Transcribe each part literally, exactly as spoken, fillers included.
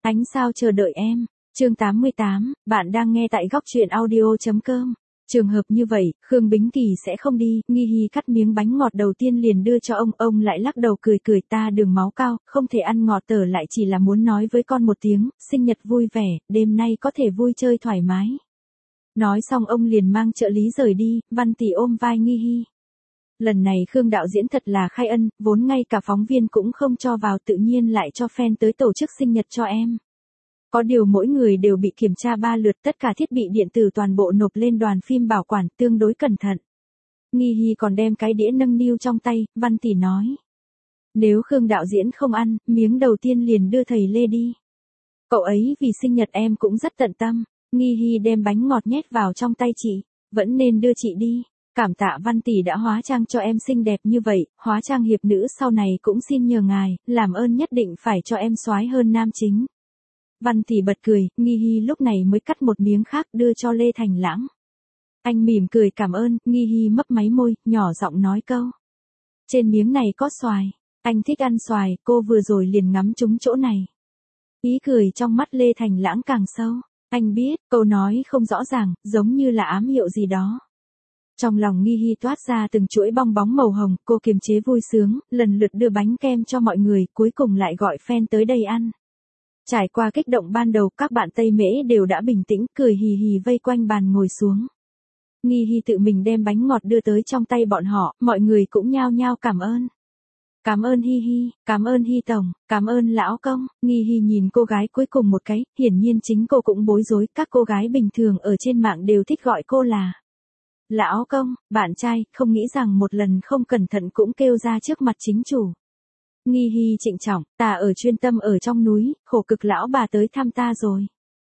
Ánh sao chờ đợi em. Chương tám mươi tám, bạn đang nghe tại góc truyện audio chấm com. Trường hợp như vậy, Khương Bính Kỳ sẽ không đi, Nghi Hi cắt miếng bánh ngọt đầu tiên liền đưa cho ông, ông lại lắc đầu cười cười, ta đường máu cao, không thể ăn ngọt, tở lại chỉ là muốn nói với con một tiếng, sinh nhật vui vẻ, đêm nay có thể vui chơi thoải mái. Nói xong ông liền mang trợ lý rời đi, Văn Tỷ ôm vai Nghi Hi. Lần này Khương đạo diễn thật là khai ân, vốn ngay cả phóng viên cũng không cho vào, tự nhiên lại cho fan tới tổ chức sinh nhật cho em. Có điều mỗi người đều bị kiểm tra ba lượt, tất cả thiết bị điện tử toàn bộ nộp lên đoàn phim bảo quản tương đối cẩn thận. Nghi Hi còn đem cái đĩa nâng niu trong tay, Văn Tỷ nói. Nếu Khương đạo diễn không ăn, miếng đầu tiên liền đưa thầy Lê đi. Cậu ấy vì sinh nhật em cũng rất tận tâm. Nghi Hi đem bánh ngọt nhét vào trong tay chị, vẫn nên đưa chị đi. Cảm tạ Văn Tỷ đã hóa trang cho em xinh đẹp như vậy, hóa trang hiệp nữ sau này cũng xin nhờ ngài, làm ơn nhất định phải cho em soái hơn nam chính. Văn Tỷ bật cười, Nghi Hi lúc này mới cắt một miếng khác đưa cho Lê Thành Lãng. Anh mỉm cười cảm ơn, Nghi Hi mấp máy môi, nhỏ giọng nói câu. Trên miếng này có xoài, anh thích ăn xoài, cô vừa rồi liền ngắm trúng chỗ này. Ý cười trong mắt Lê Thành Lãng càng sâu, anh biết, câu nói không rõ ràng, giống như là ám hiệu gì đó. Trong lòng Nghi Hi toát ra từng chuỗi bong bóng màu hồng, cô kiềm chế vui sướng, lần lượt đưa bánh kem cho mọi người, cuối cùng lại gọi fan tới đây ăn. Trải qua kích động ban đầu, các bạn Tây Mễ đều đã bình tĩnh, cười hì hì vây quanh bàn ngồi xuống. Nghi Hi tự mình đem bánh ngọt đưa tới trong tay bọn họ, mọi người cũng nhao nhao cảm ơn. Cảm ơn Hi Hi, cảm ơn Hi Tổng, cảm ơn Lão Công. Nghi Hi nhìn cô gái cuối cùng một cái, hiển nhiên chính cô cũng bối rối, các cô gái bình thường ở trên mạng đều thích gọi cô là Lão Công, bạn trai, không nghĩ rằng một lần không cẩn thận cũng kêu ra trước mặt chính chủ. Nghi Hi trịnh trọng, ta ở chuyên tâm ở trong núi, khổ cực lão bà tới thăm ta rồi.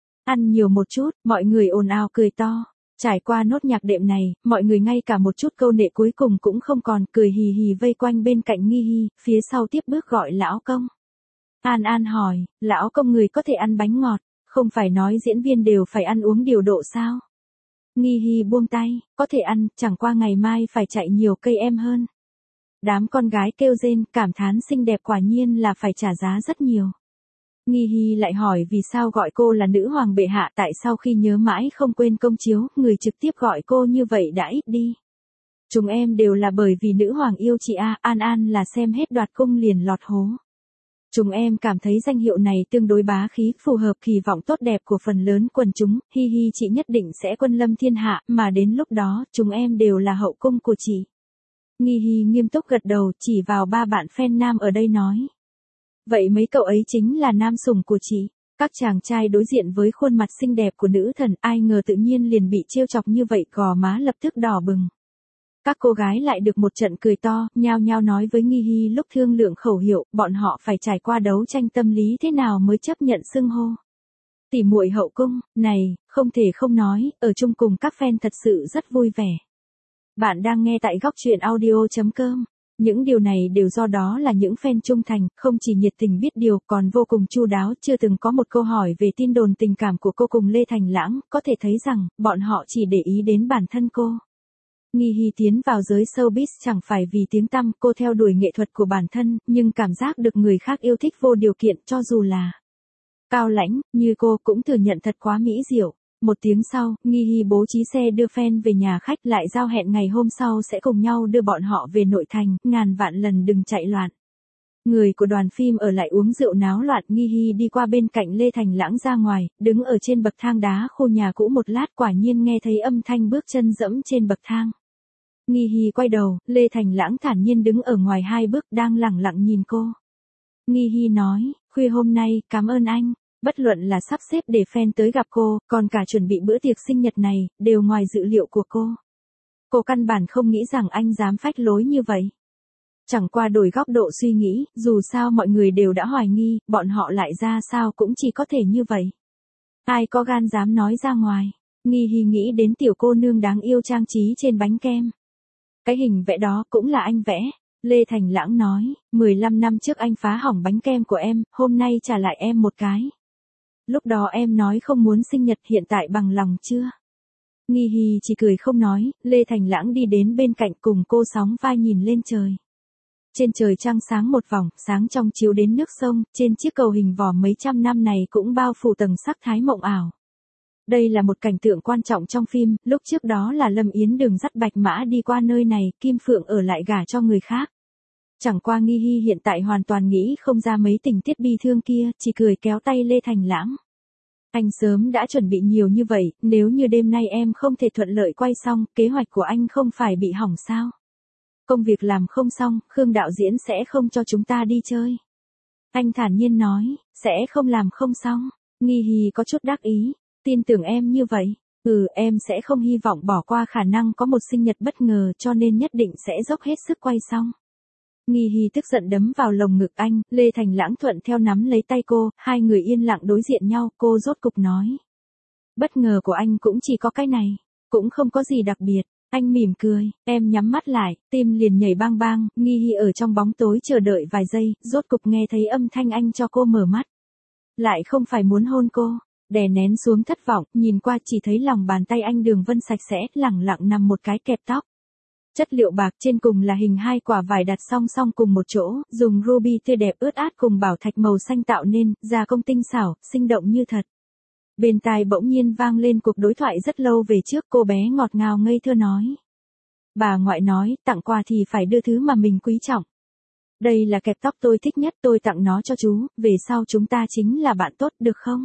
Ăn nhiều một chút, mọi người ồn ào cười to. Trải qua nốt nhạc đệm này, mọi người ngay cả một chút câu nệ cuối cùng cũng không còn, cười hì hì vây quanh bên cạnh Nghi Hi, phía sau tiếp bước gọi Lão Công. An An hỏi, Lão Công người có thể ăn bánh ngọt, không phải nói diễn viên đều phải ăn uống điều độ sao? Nghi Hi buông tay, có thể ăn, chẳng qua ngày mai phải chạy nhiều cây em hơn. Đám con gái kêu rên, cảm thán xinh đẹp quả nhiên là phải trả giá rất nhiều. Nghi Hi lại hỏi vì sao gọi cô là nữ hoàng bệ hạ, tại sao khi nhớ mãi không quên công chiếu, người trực tiếp gọi cô như vậy đã ít đi. Chúng em đều là bởi vì nữ hoàng yêu chị a, An An là xem hết đoạt cung liền lọt hố. Chúng em cảm thấy danh hiệu này tương đối bá khí, phù hợp kỳ vọng tốt đẹp của phần lớn quần chúng, Hi Hi chị nhất định sẽ quân lâm thiên hạ, mà đến lúc đó, chúng em đều là hậu cung của chị. Nghi Hi nghiêm túc gật đầu, chỉ vào ba bạn fan nam ở đây nói. Vậy mấy cậu ấy chính là nam sủng của chị. Các chàng trai đối diện với khuôn mặt xinh đẹp của nữ thần, ai ngờ tự nhiên liền bị trêu chọc như vậy, gò má lập tức đỏ bừng. Các cô gái lại được một trận cười to, nhao nhao nói với Nghi Hi lúc thương lượng khẩu hiệu, bọn họ phải trải qua đấu tranh tâm lý thế nào mới chấp nhận xưng hô. Tỉ muội hậu cung, này, không thể không nói, ở chung cùng các fan thật sự rất vui vẻ. Bạn đang nghe tại góc truyện audio chấm com. Những điều này đều do đó là những fan trung thành, không chỉ nhiệt tình biết điều còn vô cùng chu đáo, chưa từng có một câu hỏi về tin đồn tình cảm của cô cùng Lê Thành Lãng, có thể thấy rằng, bọn họ chỉ để ý đến bản thân cô. Nghi Hi tiến vào giới showbiz chẳng phải vì tiếng tăm, cô theo đuổi nghệ thuật của bản thân, nhưng cảm giác được người khác yêu thích vô điều kiện cho dù là cao lãnh, như cô cũng thừa nhận thật quá mỹ diệu. Một tiếng sau, Nghi Hi bố trí xe đưa fan về nhà khách, lại giao hẹn ngày hôm sau sẽ cùng nhau đưa bọn họ về nội thành, ngàn vạn lần đừng chạy loạn. Người của đoàn phim ở lại uống rượu náo loạn, Nghi Hi đi qua bên cạnh Lê Thành Lãng ra ngoài, đứng ở trên bậc thang đá khu nhà cũ một lát, quả nhiên nghe thấy âm thanh bước chân dẫm trên bậc thang. Nghi Hi quay đầu, Lê Thành Lãng thản nhiên đứng ở ngoài hai bước, đang lẳng lặng nhìn cô. Nghi Hi nói, khuya hôm nay, cảm ơn anh. Bất luận là sắp xếp để fan tới gặp cô, còn cả chuẩn bị bữa tiệc sinh nhật này, đều ngoài dự liệu của cô. Cô căn bản không nghĩ rằng anh dám phách lối như vậy. Chẳng qua đổi góc độ suy nghĩ, dù sao mọi người đều đã hoài nghi, bọn họ lại ra sao cũng chỉ có thể như vậy. Ai có gan dám nói ra ngoài. Nghi Hi nghĩ đến tiểu cô nương đáng yêu trang trí trên bánh kem. Cái hình vẽ đó cũng là anh vẽ. Lê Thành Lãng nói, mười lăm năm trước anh phá hỏng bánh kem của em, hôm nay trả lại em một cái. Lúc đó em nói không muốn sinh nhật, hiện tại bằng lòng chưa? Nghi Hi chỉ cười không nói, Lê Thành Lãng đi đến bên cạnh cùng cô sóng vai nhìn lên trời. Trên trời trăng sáng một vòng, sáng trong chiếu đến nước sông, trên chiếc cầu hình vòm mấy trăm năm này cũng bao phủ tầng sắc thái mộng ảo. Đây là một cảnh tượng quan trọng trong phim, lúc trước đó là Lâm Yến Đường dắt Bạch Mã đi qua nơi này, Kim Phượng ở lại gả cho người khác. Chẳng qua Nghi Hy hiện tại hoàn toàn nghĩ không ra mấy tình tiết bi thương kia, chỉ cười kéo tay Lê Thành Lãng. Anh sớm đã chuẩn bị nhiều như vậy, nếu như đêm nay em không thể thuận lợi quay xong, kế hoạch của anh không phải bị hỏng sao? Công việc làm không xong, Khương đạo diễn sẽ không cho chúng ta đi chơi. Anh thản nhiên nói, sẽ không làm không xong. Nghi Hy có chút đắc ý, tin tưởng em như vậy. Ừ, em sẽ không hy vọng bỏ qua khả năng có một sinh nhật bất ngờ cho nên nhất định sẽ dốc hết sức quay xong. Nghi Hy tức giận đấm vào lồng ngực anh, Lê Thành Lãng thuận theo nắm lấy tay cô, hai người yên lặng đối diện nhau, cô rốt cục nói. Bất ngờ của anh cũng chỉ có cái này, cũng không có gì đặc biệt. Anh mỉm cười, em nhắm mắt lại, tim liền nhảy bang bang, Nghi Hy ở trong bóng tối chờ đợi vài giây, rốt cục nghe thấy âm thanh anh cho cô mở mắt. Lại không phải muốn hôn cô, đè nén xuống thất vọng, nhìn qua chỉ thấy lòng bàn tay anh đường vân sạch sẽ, lẳng lặng nằm một cái kẹp tóc. Chất liệu bạc trên cùng là hình hai quả vải đặt song song cùng một chỗ, dùng ruby tươi đẹp ướt át cùng bảo thạch màu xanh tạo nên, gia công tinh xảo, sinh động như thật. Bên tai bỗng nhiên vang lên cuộc đối thoại rất lâu về trước, cô bé ngọt ngào ngây thơ nói. Bà ngoại nói, tặng quà thì phải đưa thứ mà mình quý trọng. Đây là kẹp tóc tôi thích nhất, tôi tặng nó cho chú, về sau chúng ta chính là bạn tốt được không?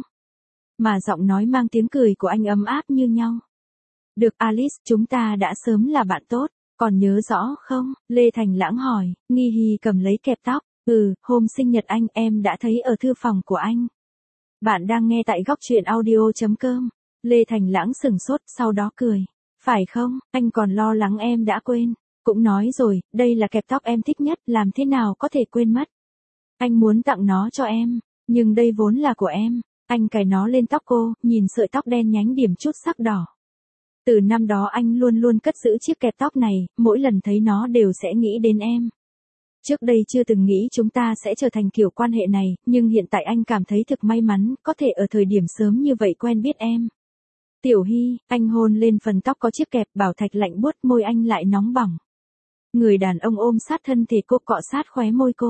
Mà giọng nói mang tiếng cười của anh ấm áp như nhau. Được Alice, chúng ta đã sớm là bạn tốt, còn nhớ rõ không? Lê Thành Lãng hỏi, Nghi Hy cầm lấy kẹp tóc, ừ, hôm sinh nhật anh em đã thấy ở thư phòng của anh. Bạn đang nghe tại góc truyện audio chấm com. Lê Thành Lãng sừng sốt, sau đó cười. Phải không, anh còn lo lắng em đã quên. Cũng nói rồi, đây là kẹp tóc em thích nhất, làm thế nào có thể quên mất. Anh muốn tặng nó cho em, nhưng đây vốn là của em. Anh cài nó lên tóc cô, nhìn sợi tóc đen nhánh điểm chút sắc đỏ. Từ năm đó anh luôn luôn cất giữ chiếc kẹp tóc này, mỗi lần thấy nó đều sẽ nghĩ đến em. Trước đây chưa từng nghĩ chúng ta sẽ trở thành kiểu quan hệ này, nhưng hiện tại anh cảm thấy thực may mắn, có thể ở thời điểm sớm như vậy quen biết em. Tiểu Hy, anh hôn lên phần tóc có chiếc kẹp, bảo thạch lạnh buốt, môi anh lại nóng bỏng. Người đàn ông ôm sát thân thể cô, cọ sát khóe môi cô.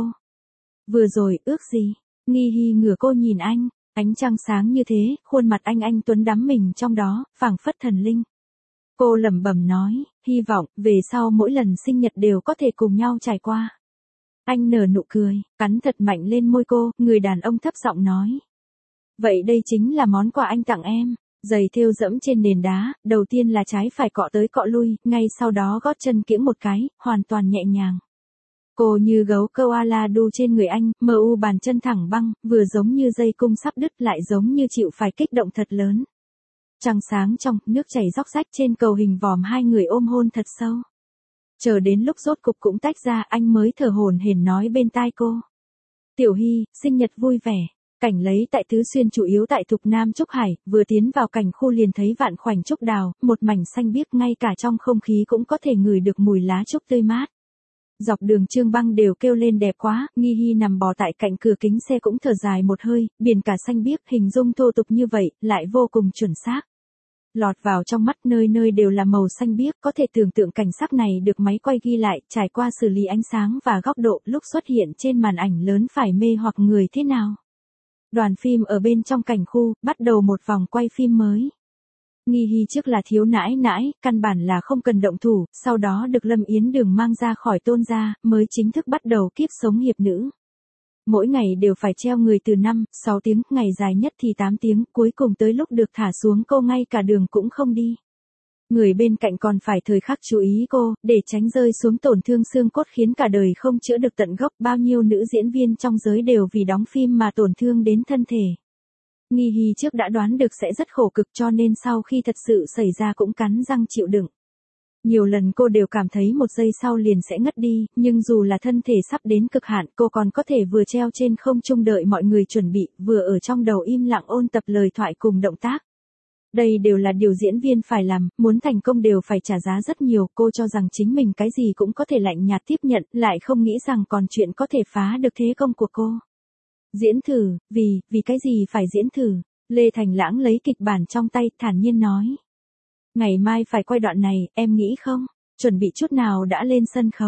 Vừa rồi, ước gì? Nghi Hy ngửa cô nhìn anh, ánh trăng sáng như thế, khuôn mặt anh anh tuấn đắm mình trong đó, phảng phất thần linh. Cô lẩm bẩm nói, hy vọng, về sau mỗi lần sinh nhật đều có thể cùng nhau trải qua. Anh nở nụ cười, cắn thật mạnh lên môi cô, người đàn ông thấp giọng nói. Vậy đây chính là món quà anh tặng em. Giày thêu dẫm trên nền đá, đầu tiên là trái phải cọ tới cọ lui, ngay sau đó gót chân kiễng một cái, hoàn toàn nhẹ nhàng. Cô như gấu koala đu trên người anh, mờ u bàn chân thẳng băng, vừa giống như dây cung sắp đứt lại giống như chịu phải kích động thật lớn. Trăng sáng trong, nước chảy róc rách trên cầu hình vòm, hai người ôm hôn thật sâu. Chờ đến lúc rốt cục cũng tách ra, anh mới thở hổn hển nói bên tai cô. Tiểu Hy, sinh nhật vui vẻ. Cảnh lấy tại Tứ Xuyên chủ yếu tại Thục Nam Trúc Hải, vừa tiến vào cảnh khu liền thấy vạn khoảnh trúc đào, một mảnh xanh biếc, ngay cả trong không khí cũng có thể ngửi được mùi lá trúc tươi mát. Dọc đường Trương Băng đều kêu lên đẹp quá, Nghi Hy nằm bò tại cạnh cửa kính xe cũng thở dài một hơi, biển cả xanh biếc, hình dung thô tục như vậy, lại vô cùng chuẩn xác. Lọt vào trong mắt, nơi nơi đều là màu xanh biếc, có thể tưởng tượng cảnh sắc này được máy quay ghi lại, trải qua xử lý ánh sáng và góc độ, lúc xuất hiện trên màn ảnh lớn phải mê hoặc người thế nào. Đoàn phim ở bên trong cảnh khu, bắt đầu một vòng quay phim mới. Nghi Hy trước là thiếu nãi nãi, căn bản là không cần động thủ, sau đó được Lâm Yến Đường mang ra khỏi Tôn gia, mới chính thức bắt đầu kiếp sống hiệp nữ. Mỗi ngày đều phải treo người từ năm, sáu tiếng, ngày dài nhất thì tám tiếng, cuối cùng tới lúc được thả xuống cô ngay cả đường cũng không đi. Người bên cạnh còn phải thời khắc chú ý cô, để tránh rơi xuống tổn thương xương cốt khiến cả đời không chữa được tận gốc. Bao nhiêu nữ diễn viên trong giới đều vì đóng phim mà tổn thương đến thân thể. Nghi Hy trước đã đoán được sẽ rất khổ cực cho nên sau khi thật sự xảy ra cũng cắn răng chịu đựng. Nhiều lần cô đều cảm thấy một giây sau liền sẽ ngất đi, nhưng dù là thân thể sắp đến cực hạn, cô còn có thể vừa treo trên không trung đợi mọi người chuẩn bị, vừa ở trong đầu im lặng ôn tập lời thoại cùng động tác. Đây đều là điều diễn viên phải làm, muốn thành công đều phải trả giá rất nhiều, cô cho rằng chính mình cái gì cũng có thể lạnh nhạt tiếp nhận, lại không nghĩ rằng còn chuyện có thể phá được thế công của cô. Diễn thử, vì, vì cái gì phải diễn thử? Lê Thành Lãng lấy kịch bản trong tay, thản nhiên nói. Ngày mai phải quay đoạn này, em nghĩ không? Chuẩn bị chút nào đã lên sân khấu.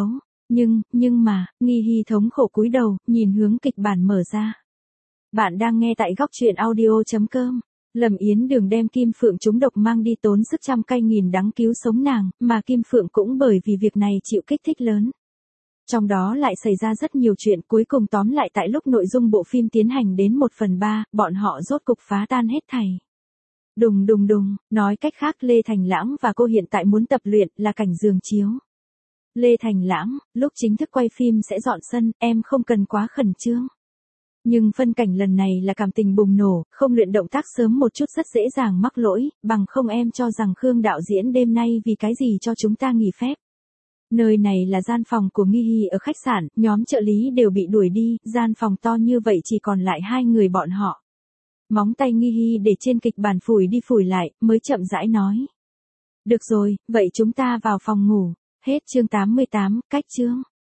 Nhưng, nhưng mà, Nghi Hi thống khổ cúi đầu, nhìn hướng kịch bản mở ra. Bạn đang nghe tại góc truyện audio.com. Lâm Yến Đường đem Kim Phượng trúng độc mang đi tốn sức trăm cay nghìn đắng cứu sống nàng, mà Kim Phượng cũng bởi vì việc này chịu kích thích lớn. Trong đó lại xảy ra rất nhiều chuyện, cuối cùng tóm lại tại lúc nội dung bộ phim tiến hành đến một phần ba, bọn họ rốt cục phá tan hết thảy. Đùng đùng đùng, nói cách khác Lê Thành Lãng và cô hiện tại muốn tập luyện là cảnh giường chiếu. Lê Thành Lãng, lúc chính thức quay phim sẽ dọn sân, em không cần quá khẩn trương. Nhưng phân cảnh lần này là cảm tình bùng nổ, không luyện động tác sớm một chút rất dễ dàng mắc lỗi, bằng không em cho rằng Khương đạo diễn đêm nay vì cái gì cho chúng ta nghỉ phép. Nơi này là gian phòng của Nghi Hi ở khách sạn, nhóm trợ lý đều bị đuổi đi, gian phòng to như vậy chỉ còn lại hai người bọn họ. Móng tay Nghi Hi để trên kịch bản phủi đi phủi lại, mới chậm rãi nói. Được rồi, vậy chúng ta vào phòng ngủ. Hết chương tám mươi tám, cách chương.